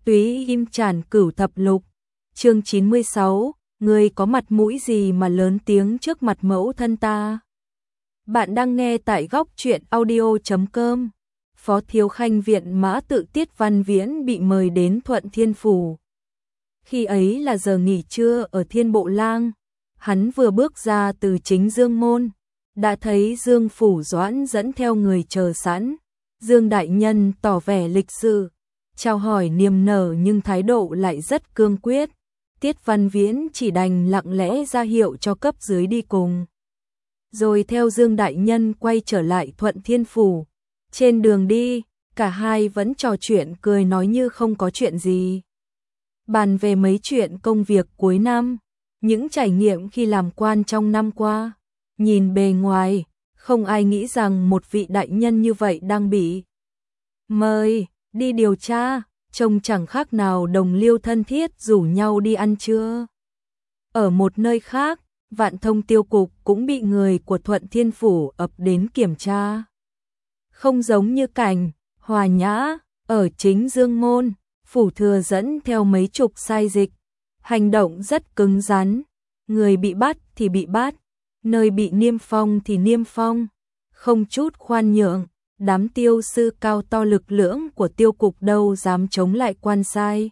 Túy Im Trản Cửu Thập Lục, chương 96, ngươi có mặt mũi gì mà lớn tiếng trước mặt mẫu thân ta? Bạn đang nghe tại góc truyện audio.com. Phó Thiếu Khanh Viện Mã Tự Tiết Văn Viễn bị mời đến Thuận Thiên Phủ. Khi ấy là giờ nghỉ trưa ở Thiên Bộ Lang, hắn vừa bước ra từ chính Dương môn, đã thấy Dương Phủ Doãn dẫn theo người chờ sẵn. Dương đại nhân tỏ vẻ lịch sự, chào hỏi niềm nở nhưng thái độ lại rất cương quyết. Tiết Văn Viễn chỉ đành lặng lẽ ra hiệu cho cấp dưới đi cùng, rồi theo Dương đại nhân quay trở lại Thuận Thiên Phủ. Trên đường đi, cả hai vẫn trò chuyện cười nói như không có chuyện gì. Bàn về mấy chuyện công việc cuối năm, những trải nghiệm khi làm quan trong năm qua. Nhìn bề ngoài, không ai nghĩ rằng một vị đại nhân như vậy đang bị mời đi điều tra, trông chẳng khác nào đồng liêu thân thiết rủ nhau đi ăn trưa. Ở một nơi khác, Vạn Thông Tiêu cục cũng bị người của Thuận Thiên Phủ ập đến kiểm tra. Không giống như cảnh hòa nhã ở chính Dương môn, phủ thừa dẫn theo mấy chục sai dịch, hành động rất cứng rắn, người bị bắt thì bị bắt, nơi bị niêm phong thì niêm phong, không chút khoan nhượng. Đám tiêu sư cao to lực lưỡng của tiêu cục đâu dám chống lại quan sai,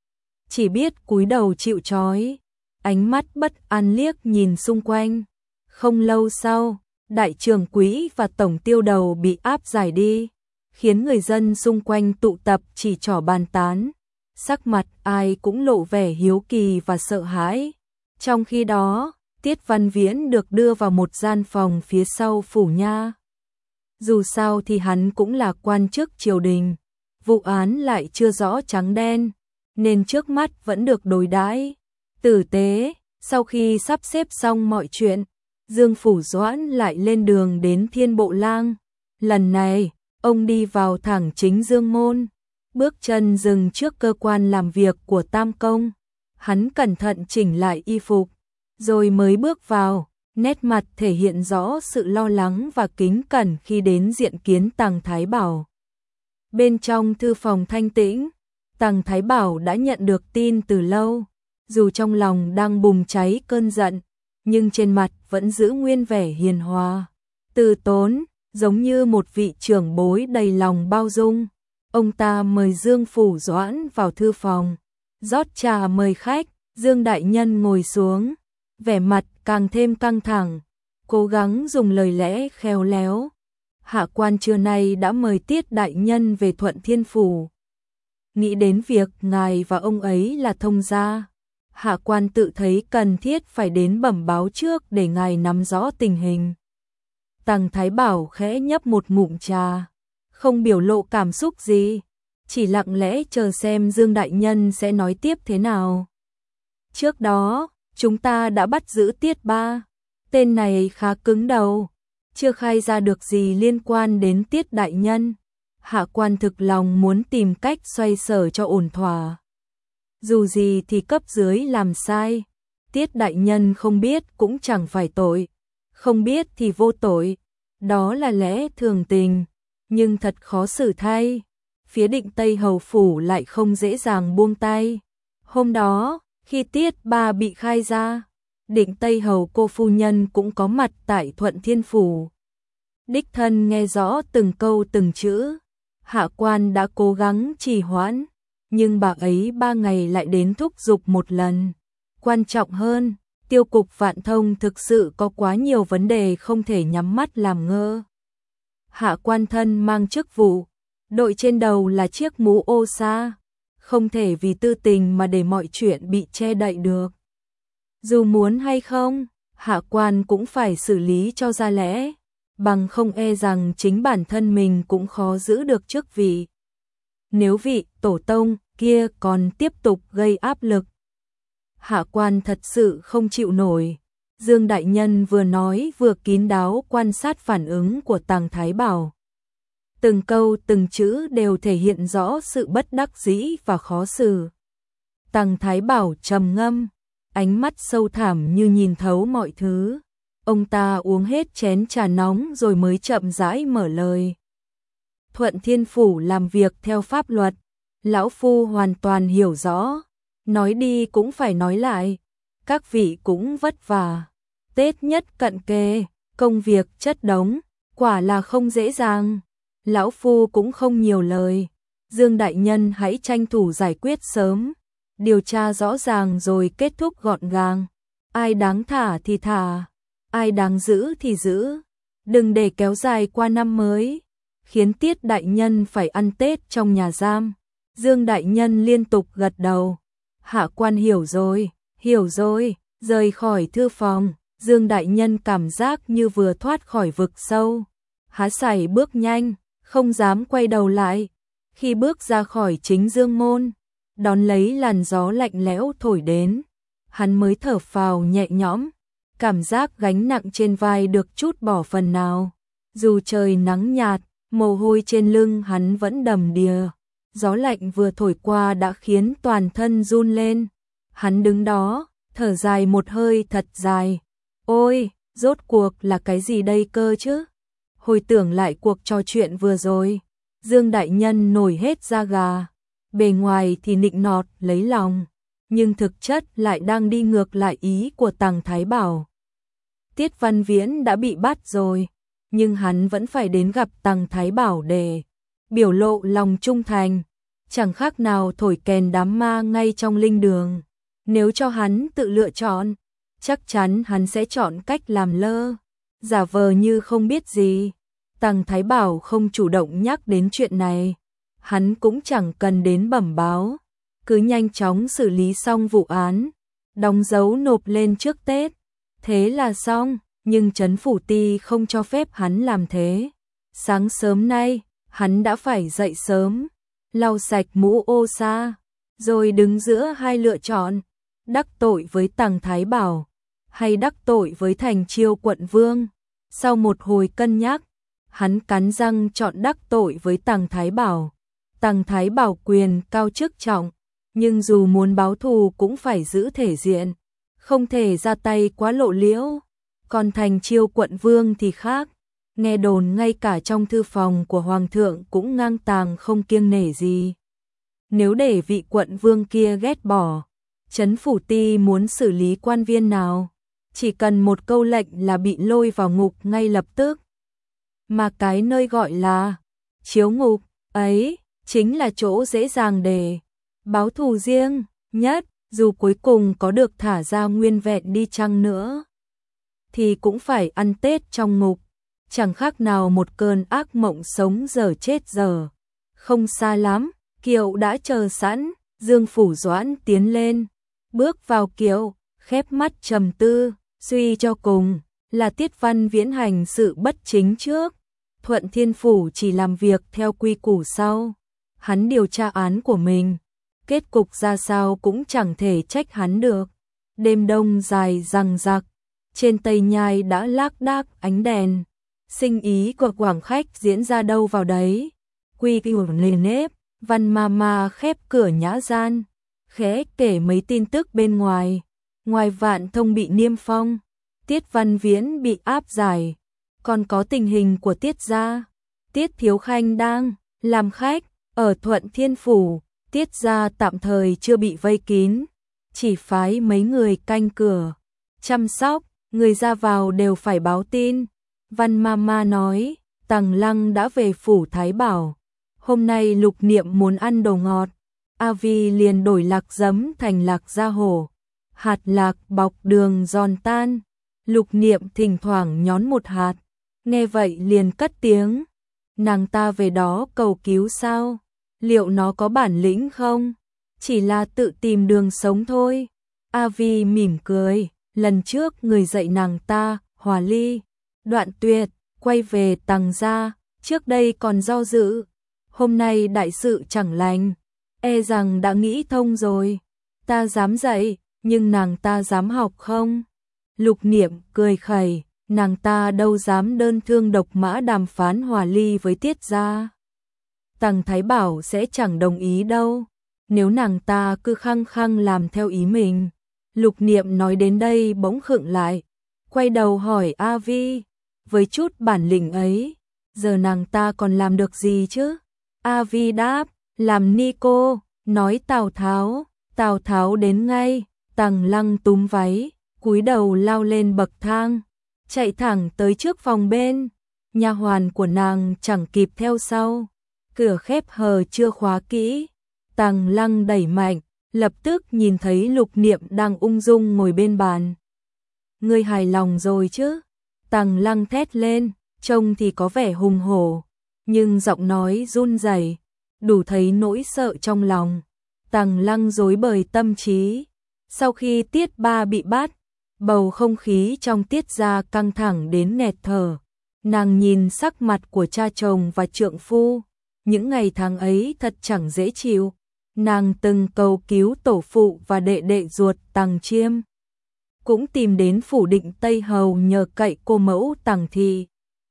chỉ biết cúi đầu chịu trói, ánh mắt bất an liếc nhìn xung quanh. Không lâu sau, đại trưởng quỹ và tổng tiêu đầu bị áp giải đi, khiến người dân xung quanh tụ tập chỉ trỏ bàn tán, sắc mặt ai cũng lộ vẻ hiếu kỳ và sợ hãi. Trong khi đó, Tiết Văn Viễn được đưa vào một gian phòng phía sau phủ nha. Dù sao thì hắn cũng là quan chức triều đình, vụ án lại chưa rõ trắng đen, nên trước mắt vẫn được đối đãi tử tế. Sau khi sắp xếp xong mọi chuyện, Dương Phủ Doãn lại lên đường đến Thiên Bộ Lang. Lần này, ông đi vào thẳng chính Dương môn, bước chân dừng trước cơ quan làm việc của Tam Công. Hắn cẩn thận chỉnh lại y phục, rồi mới bước vào. Nét mặt thể hiện rõ sự lo lắng và kính cẩn khi đến diện kiến Tằng Thái Bảo. Bên trong thư phòng thanh tĩnh, Tằng Thái Bảo đã nhận được tin từ lâu, dù trong lòng đang bùng cháy cơn giận, nhưng trên mặt vẫn giữ nguyên vẻ hiền hòa, từ tốn, giống như một vị trưởng bối đầy lòng bao dung. Ông ta mời Dương Phủ Doãn vào thư phòng, rót trà mời khách. Dương đại nhân ngồi xuống, vẻ mặt càng thêm căng thẳng, cố gắng dùng lời lẽ khéo léo. Hạ quan trưa nay đã mời Tiết đại nhân về Thuận Thiên Phủ. Nghĩ đến việc ngài và ông ấy là thông gia, hạ quan tự thấy cần thiết phải đến bẩm báo trước để ngài nắm rõ tình hình. Tằng Thái Bảo khẽ nhấp một ngụm trà, không biểu lộ cảm xúc gì, chỉ lặng lẽ chờ xem Dương đại nhân sẽ nói tiếp thế nào. Trước đó, chúng ta đã bắt giữ Tiết Ba. Tên này khá cứng đầu, chưa khai ra được gì liên quan đến Tiết đại nhân. Hạ quan thực lòng muốn tìm cách xoay sở cho ổn thỏa. Dù gì thì cấp dưới làm sai, Tiết đại nhân không biết cũng chẳng phải tội, không biết thì vô tội, đó là lẽ thường tình, nhưng thật khó xử thay. Phía Định Tây Hầu phủ lại không dễ dàng buông tay. Hôm đó, khi Tiết Ba bị khai ra, Định Tây Hầu cô phu nhân cũng có mặt tại Thuận Thiên Phủ. Đích thân nghe rõ từng câu từng chữ. Hạ quan đã cố gắng trì hoãn, nhưng bà ấy 3 ngày lại đến thúc giục một lần. Quan trọng hơn, tiêu cục Vạn Thông thực sự có quá nhiều vấn đề không thể nhắm mắt làm ngơ. Hạ quan thân mang chức vụ, đội trên đầu là chiếc mũ ô sa, không thể vì tư tình mà để mọi chuyện bị che đậy được. Dù muốn hay không, hạ quan cũng phải xử lý cho ra lẽ, bằng không e rằng chính bản thân mình cũng khó giữ được chức vị. Nếu vị tổ tông kia còn tiếp tục gây áp lực, hạ quan thật sự không chịu nổi. Dương đại nhân vừa nói vừa kín đáo quan sát phản ứng của Tằng Thái Bảo. Từng câu từng chữ đều thể hiện rõ sự bất đắc dĩ và khó xử. Tằng Thái Bảo trầm ngâm, ánh mắt sâu thẳm như nhìn thấu mọi thứ. Ông ta uống hết chén trà nóng rồi mới chậm rãi mở lời. Thuận Thiên Phủ làm việc theo pháp luật, Lão phu hoàn toàn hiểu rõ, nói đi cũng phải nói lại, các vị cũng vất vả. Tết nhất cận kề, công việc chất đống, quả là không dễ dàng. Lão phu cũng không nhiều lời, Dương đại nhân hãy tranh thủ giải quyết sớm, điều tra rõ ràng rồi kết thúc gọn gàng. Ai đáng thả thì thả, ai đáng giữ thì giữ, đừng để kéo dài qua năm mới, khiến Tiết đại nhân phải ăn Tết trong nhà giam. Dương đại nhân liên tục gật đầu. Hạ quan hiểu rồi, rời khỏi thư phòng, Dương đại nhân cảm giác như vừa thoát khỏi vực sâu. Há sải bước nhanh, không dám quay đầu lại. Khi bước ra khỏi chính dương môn, đón lấy làn gió lạnh lẽo thổi đến, hắn mới thở phào nhẹ nhõm, cảm giác gánh nặng trên vai được trút bỏ phần nào. Dù trời nắng nhạt, mồ hôi trên lưng hắn vẫn đầm đìa, gió lạnh vừa thổi qua đã khiến toàn thân run lên. Hắn đứng đó, thở dài một hơi thật dài. Ôi, rốt cuộc là cái gì đây cơ chứ? Hồi tưởng lại cuộc trò chuyện vừa rồi, Dương đại nhân nổi hết da gà, bề ngoài thì nịnh nọt lấy lòng, nhưng thực chất lại đang đi ngược lại ý của Tằng Thái Bảo. Tiết Văn Viễn đã bị bắt rồi, nhưng hắn vẫn phải đến gặp Tằng Thái Bảo để biểu lộ lòng trung thành, chẳng khác nào thổi kèn đám ma ngay trong linh đường. Nếu cho hắn tự lựa chọn, chắc chắn hắn sẽ chọn cách làm lơ, giả vờ như không biết gì. Tằng Thái Bảo không chủ động nhắc đến chuyện này, hắn cũng chẳng cần đến bẩm báo, cứ nhanh chóng xử lý xong vụ án, đóng dấu nộp lên trước Tết, thế là xong. Nhưng Trấn Phủ Ti không cho phép hắn làm thế. Sáng sớm nay, hắn đã phải dậy sớm, lau sạch mũ ô sa, rồi đứng giữa hai lựa chọn, đắc tội với Tằng Thái Bảo, hay đắc tội với Thành Chiêu quận vương. Sau một hồi cân nhắc, hắn cắn răng chọn đắc tội với Tằng Thái Bảo. Tằng Thái Bảo quyền cao chức trọng, nhưng dù muốn báo thù cũng phải giữ thể diện, không thể ra tay quá lộ liễu. Còn Thành Chiêu quận vương thì khác, nghe đồn ngay cả trong thư phòng của hoàng thượng cũng ngang tàng không kiêng nể gì. Nếu để vị quận vương kia ghét bỏ, Trấn Phủ Ti muốn xử lý quan viên nào, chỉ cần một câu lệnh là bị lôi vào ngục ngay lập tức. Mà cái nơi gọi là chiếu ngục ấy chính là chỗ dễ dàng để báo thù riêng nhất, dù cuối cùng có được thả ra nguyên vẹn đi chăng nữa thì cũng phải ăn Tết trong ngục, chẳng khác nào một cơn ác mộng sống dở chết dở. Không xa lắm, kiệu đã chờ sẵn, Dương Phủ Doãn tiến lên, bước vào kiệu, khép mắt trầm tư, suy cho cùng là Tiết Văn Viễn hành sự bất chính trước, Thuận Thiên Phủ chỉ làm việc theo quy củ sau. Hắn điều tra án của mình, kết cục ra sao cũng chẳng thể trách hắn được. Đêm đông dài dằng dặc, trên Tây Nhai đã lác đác ánh đèn, sinh ý của quảng khách diễn ra đâu vào đấy. Quy củ nền nếp, Văn Mama khép cửa nhã gian, khẽ kể mấy tin tức bên ngoài. Ngoài Vạn Thông bị niêm phong, Tiết Văn Viễn bị áp giải, còn có tình hình của Tiết gia. Tiết Thiếu Khanh đang làm khách ở Thuận Thiên Phủ, Tiết gia tạm thời chưa bị vây kín, chỉ phái mấy người canh cửa, chăm sóc, người ra vào đều phải báo tin. Văn Mama nói, Tằng Lăng đã về phủ Thái Bảo, hôm nay Lục Niệm muốn ăn đồ ngọt, A Vi liền đổi lạc giấm thành lạc gia hổ, hạt lạc bọc đường giòn tan. Lục Niệm thỉnh thoảng nhón một hạt, nghe vậy liền cất tiếng, nàng ta về đó cầu cứu sao? Liệu nó có bản lĩnh không? Chỉ là tự tìm đường sống thôi. A Vi mỉm cười, lần trước người dạy nàng ta, Hòa Ly, Đoạn Tuyệt, quay về Tằng gia, trước đây còn do dự, hôm nay đại sự chẳng lành, e rằng đã nghĩ thông rồi. Ta dám dạy, nhưng nàng ta dám học không? Lục Niệm cười khẩy, nàng ta đâu dám đơn thương độc mã đàm phán hòa ly với Tiết gia. Tằng Thái Bảo sẽ chẳng đồng ý đâu, nếu nàng ta cứ khăng khăng làm theo ý mình. Lục Niệm nói đến đây bỗng khựng lại, quay đầu hỏi A Vi, với chút bản lĩnh ấy, giờ nàng ta còn làm được gì chứ? A Vi đáp, làm ni cô, nói Tào Tháo đến ngay. Tằng Lăng túm váy, cúi đầu lao lên bậc thang, chạy thẳng tới trước phòng bên. Nha hoàn của nàng chẳng kịp theo sau, cửa khép hờ chưa khóa kỹ. Tằng Lăng đẩy mạnh, lập tức nhìn thấy Lục Niệm đang ung dung ngồi bên bàn. Ngươi hài lòng rồi chứ? Tằng Lăng thét lên, trông thì có vẻ hùng hổ, nhưng giọng nói run rẩy, đủ thấy nỗi sợ trong lòng. Tằng Lăng rối bời tâm trí. Sau khi Tiết Ba bị bắt, bầu không khí trong Tiết gia căng thẳng đến nghẹt thở. Nàng nhìn sắc mặt của cha chồng và trượng phu, những ngày tháng ấy thật chẳng dễ chịu. Nàng từng cầu cứu tổ phụ và đệ đệ ruột Tằng Chiêm, cũng tìm đến phủ Định Tây Hầu nhờ cậy cô mẫu Tằng Thị,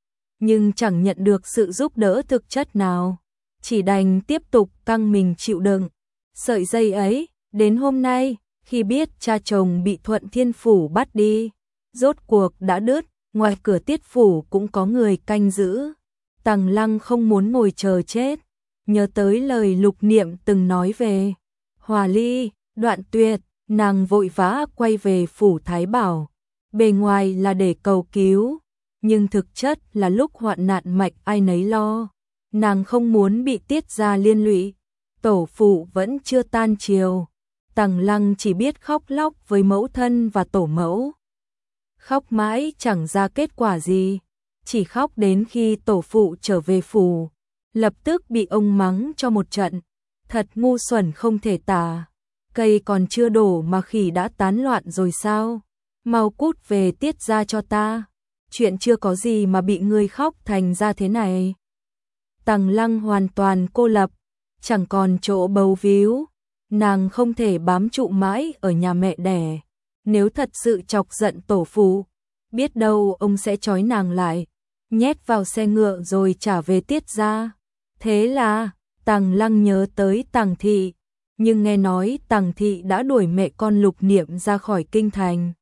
nhưng chẳng nhận được sự giúp đỡ thực chất nào, chỉ đành tiếp tục căng mình chịu đựng. Sợi dây ấy, đến hôm nay, khi biết cha chồng bị Thuận Thiên Phủ bắt đi, rốt cuộc đã đứt. Ngoài cửa Tiết phủ cũng có người canh giữ. Tằng Lăng không muốn ngồi chờ chết, nhớ tới lời Lục Niệm từng nói về hòa ly, đoạn tuyệt, nàng vội vã quay về phủ Thái Bảo. Bề ngoài là để cầu cứu, nhưng thực chất là lúc hoạn nạn mạch ai nấy lo. Nàng không muốn bị Tiết gia liên lụy. Tổ phụ vẫn chưa tan chiều, Tằng Lăng chỉ biết khóc lóc với mẫu thân và tổ mẫu. Khóc mãi chẳng ra kết quả gì, chỉ khóc đến khi tổ phụ trở về phủ, lập tức bị ông mắng cho một trận. Thật ngu xuẩn không thể tả, cây còn chưa đổ mà khỉ đã tán loạn rồi sao? Mau cút về Tiết gia cho ta, chuyện chưa có gì mà bị ngươi khóc thành ra thế này. Tằng Lăng hoàn toàn cô lập, chẳng còn chỗ bấu víu, nàng không thể bám trụ mãi ở nhà mẹ đẻ. Nếu thật sự chọc giận tổ phụ, biết đâu ông sẽ trói nàng lại, nhét vào xe ngựa rồi trả về Tiết gia. Thế là, Tằng Lăng nhớ tới Tằng Thị, nhưng nghe nói Tằng Thị đã đuổi mẹ con Lục Niệm ra khỏi kinh thành.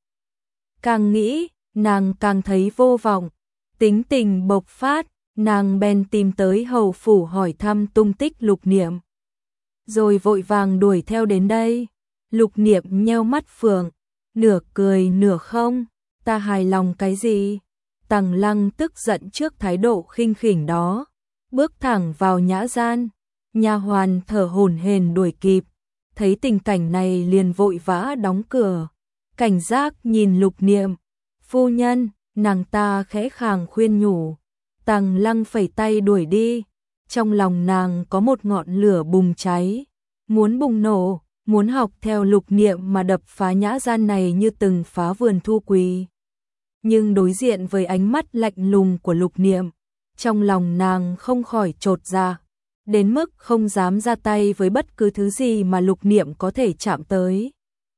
Càng nghĩ, nàng càng thấy vô vọng, tính tình bộc phát, nàng bèn tìm tới hầu phủ hỏi thăm tung tích Lục Niệm, rồi vội vàng đuổi theo đến đây. Lục Niệm nheo mắt phượng, nửa cười nửa không. Ta hài lòng cái gì? Tằng Lăng tức giận trước thái độ khinh khỉnh đó, bước thẳng vào nhã gian. Nha hoàn thở hổn hển đuổi kịp, thấy tình cảnh này liền vội vã đóng cửa, cảnh giác nhìn Lục Niệm. Phu nhân, nàng ta khẽ khàng khuyên nhủ. Tằng Lăng phẩy tay đuổi đi, trong lòng nàng có một ngọn lửa bùng cháy, muốn bùng nổ, muốn học theo Lục Niệm mà đập phá nhã gian này như từng phá vườn thu quỳ. Nhưng đối diện với ánh mắt lạnh lùng của Lục Niệm, trong lòng nàng không khỏi chột dạ, đến mức không dám ra tay với bất cứ thứ gì mà Lục Niệm có thể chạm tới.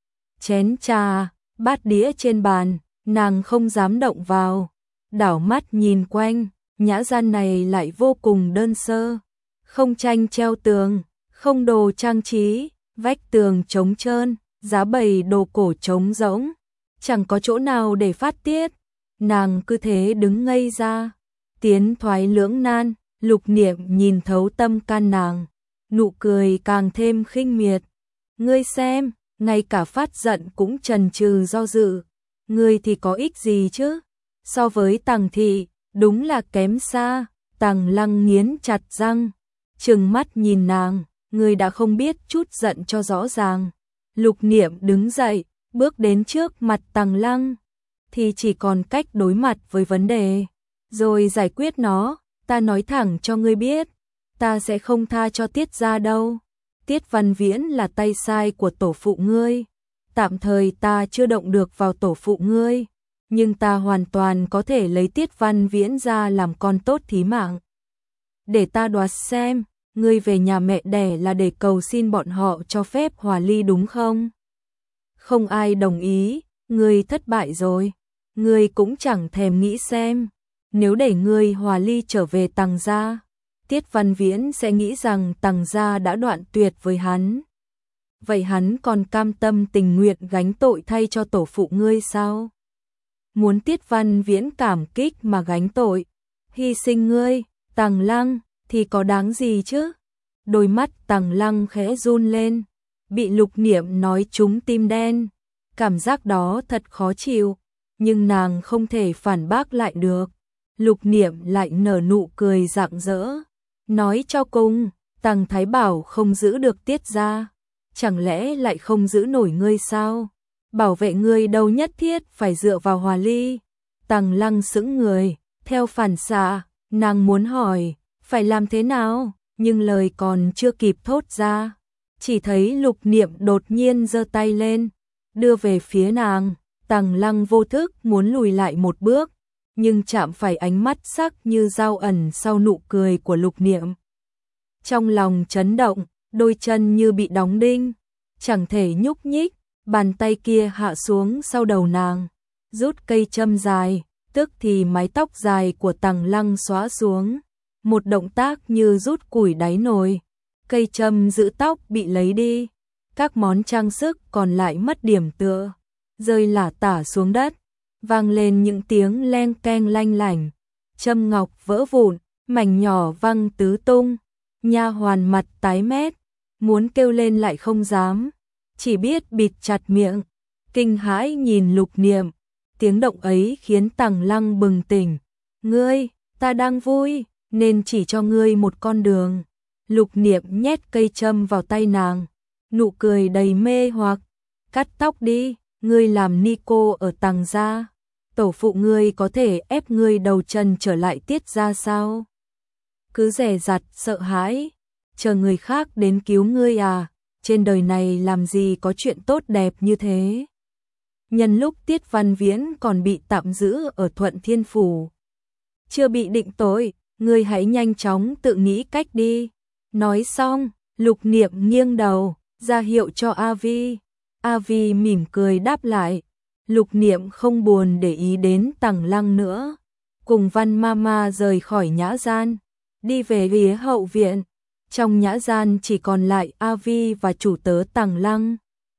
Chén trà, bát đĩa trên bàn, nàng không dám động vào, đảo mắt nhìn quanh, nhã gian này lại vô cùng đơn sơ, không tranh treo tường, không đồ trang trí, vách tường trống trơn, giá bày đồ cổ trống rỗng, chẳng có chỗ nào để phát tiết. Nàng cứ thế đứng ngây ra, tiến thoái lưỡng nan. Lục Niệm nhìn thấu tâm can nàng, nụ cười càng thêm khinh miệt. Ngươi xem, ngay cả phát giận cũng chần chừ do dự, ngươi thì có ích gì chứ? So với Tằng Thị, đúng là kém xa. Tằng Lăng nghiến chặt răng, trừng mắt nhìn nàng, ngươi đã không biết chút giận cho rõ ràng. Lục Niệm đứng dậy, bước đến trước mặt Tằng Lăng, thì chỉ còn cách đối mặt với vấn đề, rồi giải quyết nó. Ta nói thẳng cho ngươi biết, ta sẽ không tha cho Tiết gia đâu. Tiết Văn Viễn là tay sai của tổ phụ ngươi. Tạm thời ta chưa động được vào tổ phụ ngươi, nhưng ta hoàn toàn có thể lấy Tiết Văn Viễn ra làm con tốt thí mạng. Để ta đoán xem, ngươi về nhà mẹ đẻ là để cầu xin bọn họ cho phép hòa ly đúng không? Không ai đồng ý, ngươi thất bại rồi. Ngươi cũng chẳng thèm nghĩ xem, nếu để ngươi hòa ly trở về Tằng gia, Tiết Văn Viễn sẽ nghĩ rằng Tằng gia đã đoạn tuyệt với hắn. Vậy hắn còn cam tâm tình nguyện gánh tội thay cho tổ phụ ngươi sao? Muốn Tiết Văn Viễn cảm kích mà gánh tội, hy sinh ngươi, Tằng Lăng, thì có đáng gì chứ? Đôi mắt Tằng Lăng khẽ run lên, bị Lục Niệm nói trúng tim đen. Cảm giác đó thật khó chịu, nhưng nàng không thể phản bác lại được. Lục Niệm lại nở nụ cười rạng rỡ, nói cho cùng, Tằng Thái Bảo không giữ được Tiết gia, chẳng lẽ lại không giữ nổi ngươi sao? Bảo vệ ngươi đâu nhất thiết phải dựa vào Hòa Ly. Tằng Lăng sững người, theo phản xạ, nàng muốn hỏi, phải làm thế nào, nhưng lời còn chưa kịp thốt ra, chỉ thấy Lục Niệm đột nhiên giơ tay lên, đưa về phía nàng. Tằng Lăng vô thức muốn lùi lại một bước, nhưng chạm phải ánh mắt sắc như dao ẩn sau nụ cười của Lục Niệm. Trong lòng chấn động, đôi chân như bị đóng đinh, chẳng thể nhúc nhích, bàn tay kia hạ xuống sau đầu nàng, rút cây châm dài, tức thì mái tóc dài của Tằng Lăng xóa xuống, một động tác như rút củi đáy nồi, cây châm giữ tóc bị lấy đi, các món trang sức còn lại mất điểm tựa, rơi lả tả xuống đất, vang lên những tiếng leng keng lanh lảnh, châm ngọc vỡ vụn, mảnh nhỏ văng tứ tung, nha hoàn mặt tái mét, muốn kêu lên lại không dám, chỉ biết bịt chặt miệng, kinh hãi nhìn Lục Niệm. Tiếng động ấy khiến Tằng Lăng bừng tỉnh. Ngươi, ta đang vui, nên chỉ cho ngươi một con đường. Lục Niệm nhét cây châm vào tay nàng, nụ cười đầy mê hoặc. Cắt tóc đi, ngươi làm ni cô ở Tằng gia, tổ phụ ngươi có thể ép ngươi đầu chân trở lại Tiết gia sao? Cứ dè dặt sợ hãi, chờ người khác đến cứu ngươi à? Trên đời này làm gì có chuyện tốt đẹp như thế? Nhân lúc Tiết Văn Viễn còn bị tạm giữ ở Thuận Thiên Phủ, chưa bị định tội, ngươi hãy nhanh chóng tự nghĩ cách đi. Nói xong, Lục Niệm nghiêng đầu, ra hiệu cho A Vi. A Vi mỉm cười đáp lại. Lục Niệm không buồn để ý đến Tằng Lăng nữa, cùng Văn Mama rời khỏi nhã gian, đi về phía hậu viện. Trong nhã gian chỉ còn lại A Vi và chủ tớ Tằng Lăng.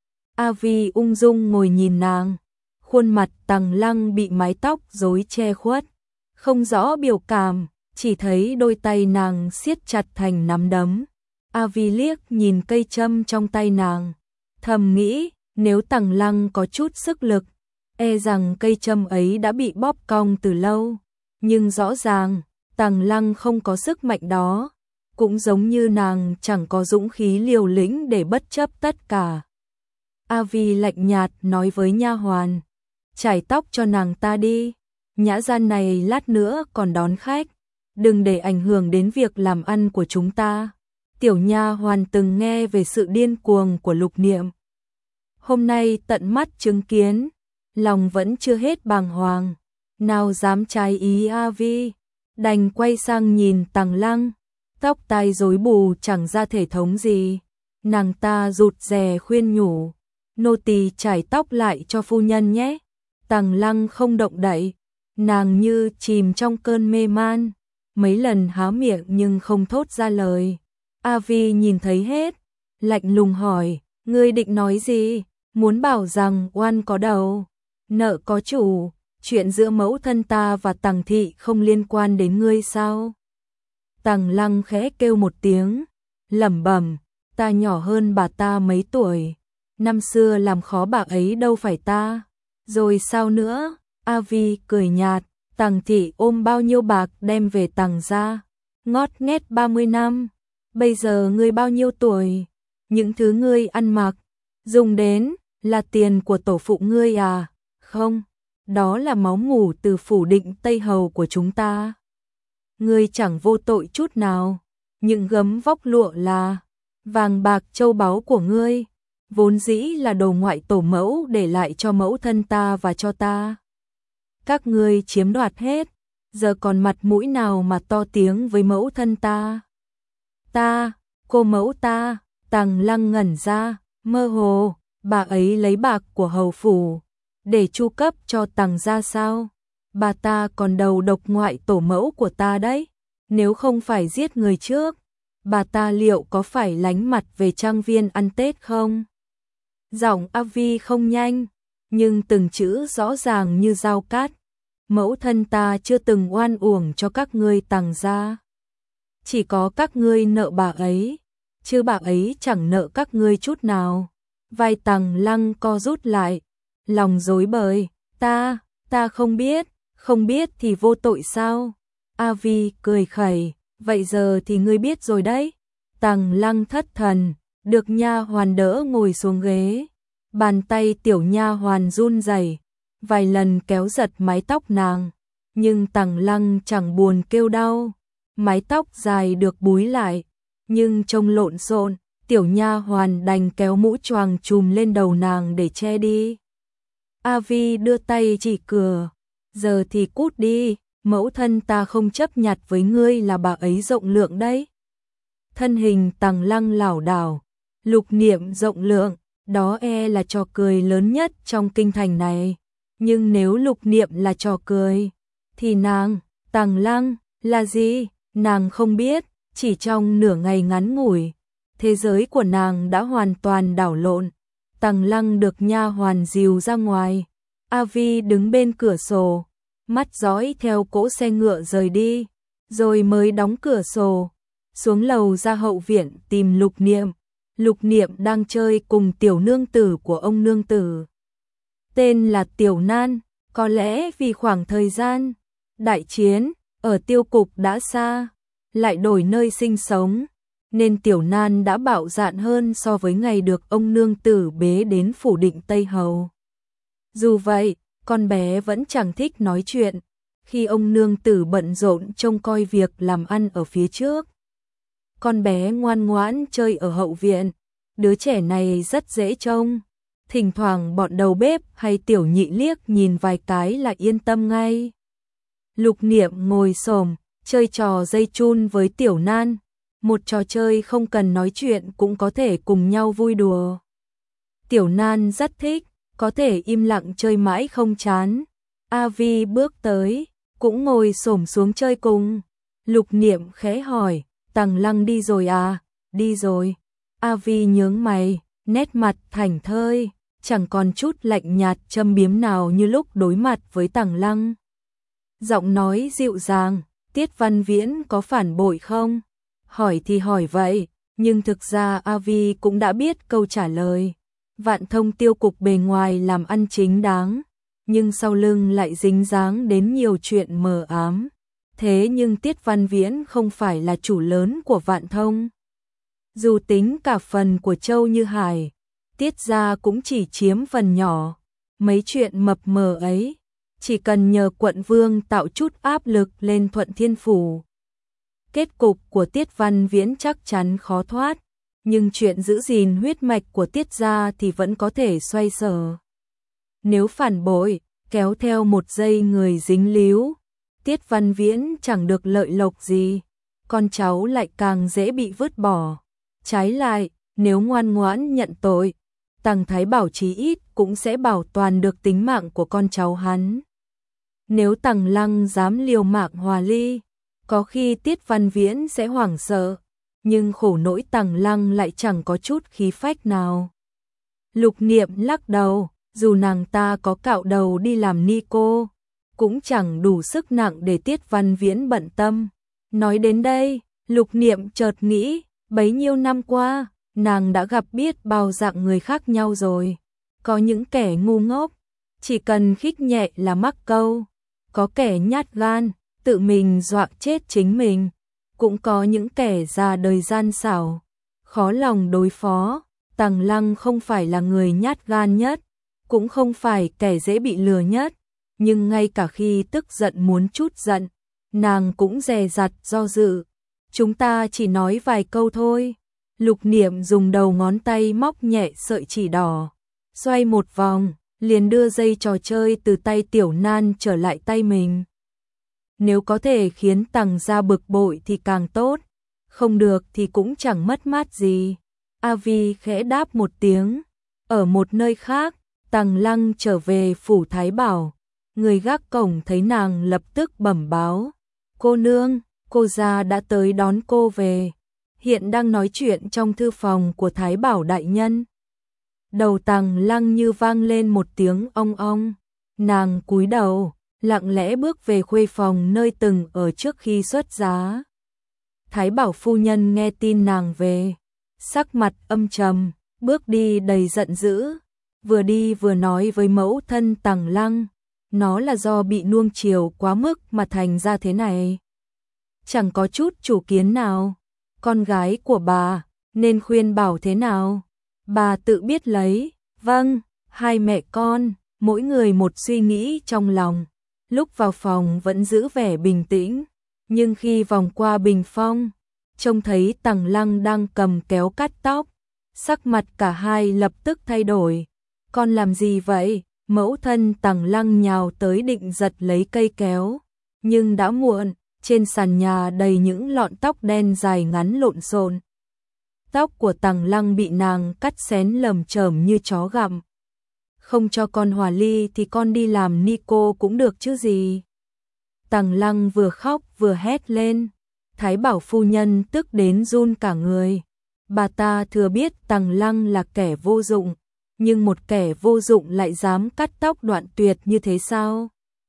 A Vi ung dung ngồi nhìn nàng, khuôn mặt Tằng Lăng bị mái tóc rối che khuất, không rõ biểu cảm, chỉ thấy đôi tay nàng siết chặt thành nắm đấm. A Vi liếc nhìn cây châm trong tay nàng, thầm nghĩ, nếu Tằng Lăng có chút sức lực, e rằng cây châm ấy đã bị bóp cong từ lâu, nhưng rõ ràng, Tằng Lăng không có sức mạnh đó, cũng giống như nàng chẳng có dũng khí liều lĩnh để bất chấp tất cả. A Vi lạnh nhạt nói với nha hoàn, chải tóc cho nàng ta đi, nhã gian này lát nữa còn đón khách, đừng để ảnh hưởng đến việc làm ăn của chúng ta. Tiểu nha hoàn từng nghe về sự điên cuồng của Lục Niệm, hôm nay tận mắt chứng kiến, lòng vẫn chưa hết bàng hoàng, nào dám trái ý A Vi, đành quay sang nhìn Tằng Lăng, tóc tai rối bù chẳng ra thể thống gì, nàng ta rụt rè khuyên nhủ, nô tỳ chải tóc lại cho phu nhân nhé. Tằng Lăng không động đậy, nàng như chìm trong cơn mê man, mấy lần há miệng nhưng không thốt ra lời. A Vi nhìn thấy hết, lạnh lùng hỏi, ngươi định nói gì? Muốn bảo rằng oan có đầu, nợ có chủ, chuyện giữa mẫu thân ta và Tằng thị không liên quan đến ngươi sao? Tằng Lăng khẽ kêu một tiếng, lẩm bẩm, ta nhỏ hơn bà ta mấy tuổi, năm xưa làm khó bà ấy đâu phải ta, rồi sao nữa? A Vi cười nhạt, Tằng thị ôm bao nhiêu bạc đem về Tằng gia, ngót nghét 30 năm, bây giờ ngươi bao nhiêu tuổi? Những thứ ngươi ăn mặc, dùng đến, là tiền của tổ phụ ngươi à? Không, đó là máu mủ từ phủ Định Tây Hầu của chúng ta. Ngươi chẳng vô tội chút nào, những gấm vóc lụa là vàng bạc châu báu của ngươi, vốn dĩ là đồ ngoại tổ mẫu để lại cho mẫu thân ta và cho ta. Các ngươi chiếm đoạt hết, giờ còn mặt mũi nào mà to tiếng với mẫu thân ta? Ta, cô mẫu ta? Tằng Lăng ngẩn ra, mơ hồ, bà ấy lấy bạc của hầu phủ để chu cấp cho Tằng gia sao? Bà ta còn đầu độc ngoại tổ mẫu của ta đấy, nếu không phải giết người trước, bà ta liệu có phải lánh mặt về trang viên ăn Tết không? Giọng A Vi không nhanh, nhưng từng chữ rõ ràng như dao cát. Mẫu thân ta chưa từng oan uổng cho các ngươi Tằng gia, chỉ có các ngươi nợ bà ấy. chứ bà ấy chẳng nợ các ngươi chút nào. Vai Tằng Lăng co rút lại, lòng rối bời, ta không biết thì vô tội sao? A Vi cười khẩy, vậy giờ thì ngươi biết rồi đấy. Tằng Lăng thất thần, được nha hoàn đỡ ngồi xuống ghế. Bàn tay tiểu nha hoàn run rẩy, vài lần kéo giật mái tóc nàng, nhưng Tằng Lăng chẳng buồn kêu đau. Mái tóc dài được búi lại, nhưng trông lộn xộn, tiểu nha hoàn đành kéo mũ choàng trùm lên đầu nàng để che đi. A Vi đưa tay chỉ cửa, giờ thì cút đi, mẫu thân ta không chấp nhặt với ngươi là bà ấy rộng lượng đấy. Thân hình Tằng Lăng lảo đảo, Lục Niệm rộng lượng, đó là trò cười lớn nhất trong kinh thành này. Nhưng nếu Lục Niệm là trò cười, thì nàng, Tằng Lăng, là gì? Nàng không biết, chỉ trong nửa ngày ngắn ngủi, thế giới của nàng đã hoàn toàn đảo lộn. Tằng Lăng được nha hoàn dìu ra ngoài. A Vi đứng bên cửa sổ, mắt dõi theo cỗ xe ngựa rời đi, rồi mới đóng cửa sổ, xuống lầu ra hậu viện tìm Lục Niệm. Lục Niệm đang chơi cùng tiểu nương tử của ông nương tử, tên là Tiểu Nan. Có lẽ vì khoảng thời gian đại chiến ở tiêu cục đã xa, lại đổi nơi sinh sống, nên Tiểu Nan đã bạo dạn hơn so với ngày được ông nương tử bế đến phủ Định Tây Hầu. Dù vậy, con bé vẫn chẳng thích nói chuyện, khi ông nương tử bận rộn trông coi việc làm ăn ở phía trước. Con bé ngoan ngoãn chơi ở hậu viện, đứa trẻ này rất dễ trông. Thỉnh thoảng bọn đầu bếp hay tiểu nhị liếc nhìn vài cái là yên tâm ngay. Lục Niệm ngồi xổm chơi trò dây chun với Tiểu Nan, một trò chơi không cần nói chuyện cũng có thể cùng nhau vui đùa. Tiểu Nan rất thích, có thể im lặng chơi mãi không chán. A Vi bước tới, cũng ngồi xổm xuống chơi cùng. Lục Niệm khẽ hỏi, Tằng Lăng đi rồi à? Đi rồi. A Vi nhướng mày, nét mặt thảnh thơi, chẳng còn chút lạnh nhạt châm biếm nào như lúc đối mặt với Tằng Lăng. Giọng nói dịu dàng, Tiết Văn Viễn có phản bội không? Hỏi thì hỏi vậy, nhưng thực ra A Vi cũng đã biết câu trả lời. Vạn Thông tiêu cục bề ngoài làm ăn chính đáng, nhưng sau lưng lại dính dáng đến nhiều chuyện mờ ám. Thế nhưng Tiết Văn Viễn không phải là chủ lớn của Vạn Thông. Dù tính cả phần của Châu Như Hải, Tiết gia cũng chỉ chiếm phần nhỏ. Mấy chuyện mập mờ ấy, chỉ cần nhờ quận vương tạo chút áp lực lên Thuận Thiên Phủ, kết cục của Tiết Văn Viễn chắc chắn khó thoát. Nhưng chuyện giữ gìn huyết mạch của Tiết gia thì vẫn có thể xoay sở. Nếu phản bội, kéo theo một dây người dính líu, Tiết Văn Viễn chẳng được lợi lộc gì, con cháu lại càng dễ bị vứt bỏ. Trái lại, nếu ngoan ngoãn nhận tội, Tằng Thái Bảo chí ít cũng sẽ bảo toàn được tính mạng của con cháu hắn. Nếu Tằng Lăng dám liều mạng hòa ly, có khi Tiết Văn Viễn sẽ hoảng sợ, nhưng khổ nỗi Tằng Lăng lại chẳng có chút khí phách nào. Lục Niệm lắc đầu, dù nàng ta có cạo đầu đi làm ni cô, cũng chẳng đủ sức nặng để Tiết Văn Viễn bận tâm. Nói đến đây, Lục Niệm chợt nghĩ, bấy nhiêu năm qua, nàng đã gặp biết bao dạng người khác nhau rồi. Có những kẻ ngu ngốc, chỉ cần khích nhẹ là mắc câu. Có kẻ nhát gan, tự mình dọa chết chính mình. Cũng có những kẻ già đời gian xảo, khó lòng đối phó. Tằng Lăng không phải là người nhát gan nhất, cũng không phải kẻ dễ bị lừa nhất. Nhưng ngay cả khi tức giận muốn trút giận, nàng cũng dè dặt do dự. Chúng ta chỉ nói vài câu thôi. Lục Niệm dùng đầu ngón tay móc nhẹ sợi chỉ đỏ, xoay một vòng, liền đưa dây trò chơi từ tay Tiểu Nan trở lại tay mình. Nếu có thể khiến Tằng gia bực bội thì càng tốt, không được thì cũng chẳng mất mát gì. A Vi khẽ đáp một tiếng. Ở một nơi khác, Tằng Lăng trở về phủ Thái Bảo. Người gác cổng thấy nàng lập tức bẩm báo. Cô nương, cô gia đã tới đón cô về. Hiện đang nói chuyện trong thư phòng của Thái Bảo đại nhân. Đầu Tằng Lăng như vang lên một tiếng ong ong. Nàng cúi đầu, lặng lẽ bước về khuê phòng nơi từng ở trước khi xuất giá. Thái Bảo phu nhân nghe tin nàng về, sắc mặt âm trầm, bước đi đầy giận dữ, vừa đi vừa nói với mẫu thân Tằng Lăng, nó là do bị nuông chiều quá mức mà thành ra thế này. Chẳng có chút chủ kiến nào, con gái của bà, nên khuyên bảo thế nào? Bà tự biết lấy, vâng, hai mẹ con, mỗi người một suy nghĩ trong lòng, lúc vào phòng vẫn giữ vẻ bình tĩnh, nhưng khi vòng qua bình phong, trông thấy Tằng Lăng đang cầm kéo cắt tóc, sắc mặt cả hai lập tức thay đổi. Con làm gì vậy? Mẫu thân Tằng Lăng nhào tới định giật lấy cây kéo, nhưng đã muộn, trên sàn nhà đầy những lọn tóc đen dài ngắn lộn xộn. Tóc của Tằng Lăng bị nàng cắt xén lởm chởm như chó gặm. Không cho con hòa ly thì con đi làm ni cô cũng được chứ gì. Tằng Lăng vừa khóc vừa hét lên. Thái Bảo phu nhân tức đến run cả người. Bà ta thừa biết Tằng Lăng là kẻ vô dụng, nhưng một kẻ vô dụng lại dám cắt tóc đoạn tuyệt như thế sao?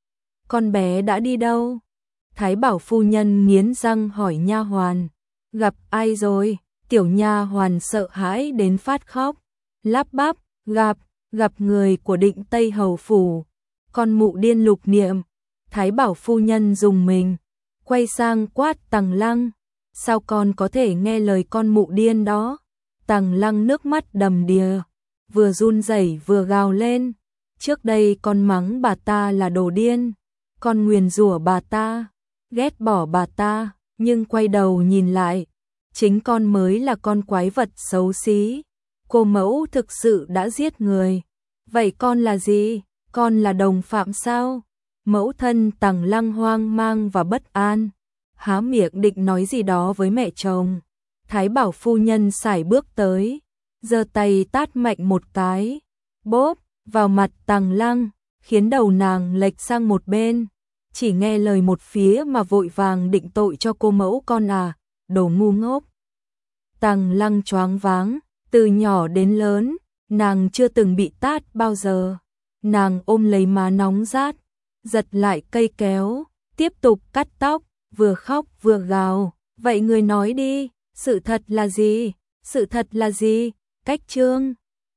Con bé đã đi đâu? Thái Bảo phu nhân nghiến răng hỏi nha hoàn. Gặp ai rồi? Tiểu nha hoàn sợ hãi đến phát khóc, lắp bắp, gặp người của Định Tây Hầu phủ, con mụ điên Lục Niệm. Thái Bảo phu nhân dùng mình, quay sang quát Tằng Lăng, sao con có thể nghe lời con mụ điên đó? Tằng Lăng nước mắt đầm đìa, vừa run rẩy vừa gào lên, trước đây con mắng bà ta là đồ điên, con nguyền rủa bà ta, ghét bỏ bà ta, nhưng quay đầu nhìn lại, chính con mới là con quái vật xấu xí. Cô mẫu thực sự đã giết người. Vậy con là gì? Con là đồng phạm sao? Mẫu thân Tằng Lăng hoang mang và bất an, há miệng định nói gì đó với mẹ chồng. Thái Bảo phu nhân sải bước tới, giơ tay tát mạnh một cái, bốp, vào mặt Tằng Lăng, khiến đầu nàng lệch sang một bên. Chỉ nghe lời một phía mà vội vàng định tội cho cô mẫu con à, đồ ngu ngốc. Tằng Lăng choáng váng, từ nhỏ đến lớn, nàng chưa từng bị tát bao giờ. Nàng ôm lấy má nóng rát, giật lại cây kéo, tiếp tục cắt tóc, vừa khóc vừa gào. Vậy người nói đi, sự thật là gì? Sự thật là gì? Cách Trương